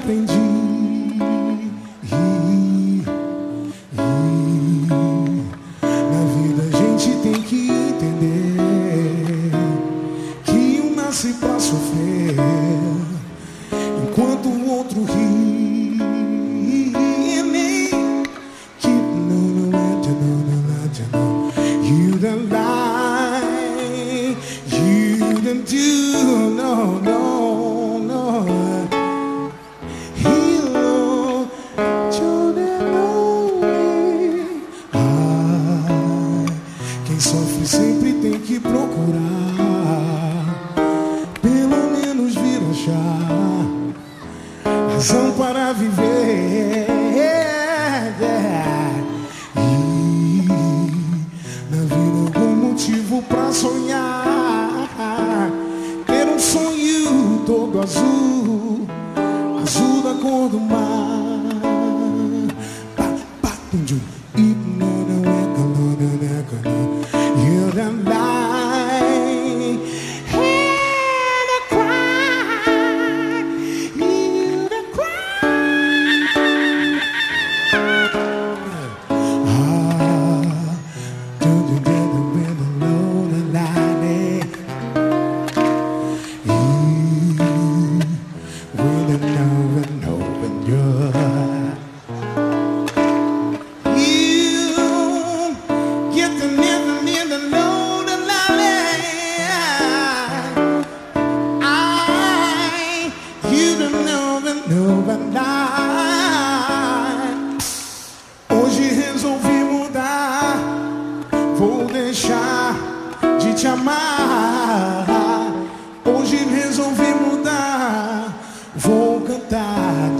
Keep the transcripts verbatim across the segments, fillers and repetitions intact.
aprendi. Na vida a gente tem que entender que um nasce pra sofrer enquanto o outro ri. You don't lie, you don't do, no, no, no. Heal, ah, quem sofre sempre tem que procurar, pelo menos vir achar razão para viver. Motivo pra sonhar, ter um sonho todo azul, azul da cor do mar. You don't lie and I cry, you don't cry. Ah, don't you get the rhythm, lonely light? You really know and know when you're. Hoje resolvi mudar, vou deixar de te amar. Hoje resolvi mudar, vou cantar.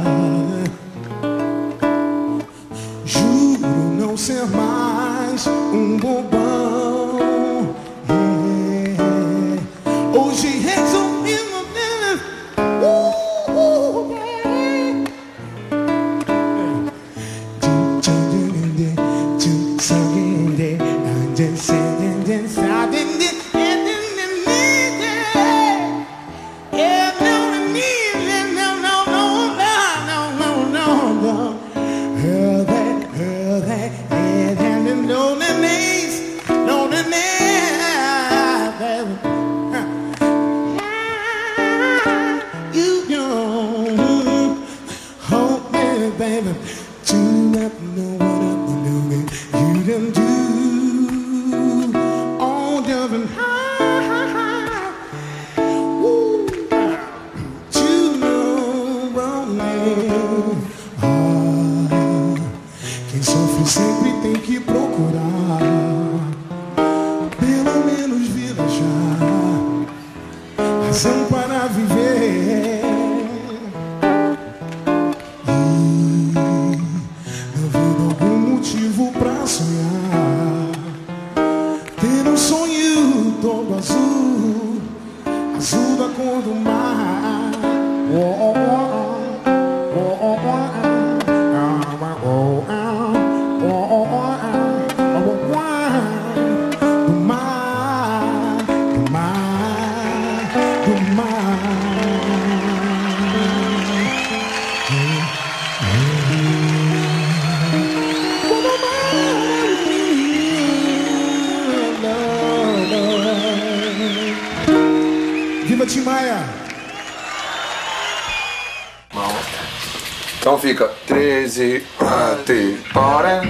Juro não ser mais um bobão. Yeah. Hoje resolvi mudar. Uh, uh, yeah. Baby, to let me know what I'm doing. You can do all different high. Woo. To know only. Ah, quem sofre sempre tem que procurar, pelo menos vir achar razão para viver. Motivo pra sonhar, ter um sonho todo azul, azul da cor do mar. Oh, oh, oh, oh, oh, oh. Viva Tim Maia! Então fica treze a te para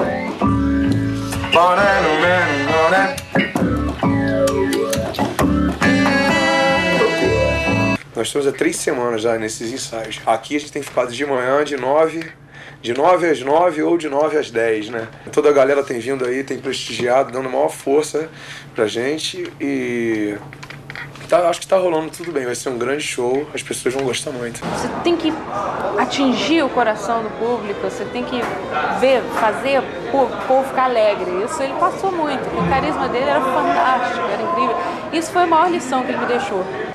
para no menor. Nós estamos há três semanas já nesses ensaios. Aqui a gente tem ficado de manhã de nove, de nove às nove ou de nove às dez, né? Toda a galera tem vindo aí, tem prestigiado, dando maior força pra gente e tá, acho que tá rolando tudo bem, vai ser um grande show, as pessoas vão gostar muito. Você tem que atingir o coração do público, você tem que ver, fazer o povo ficar alegre. Isso ele passou muito, o carisma dele era fantástico, era incrível. Isso foi a maior lição que ele me deixou.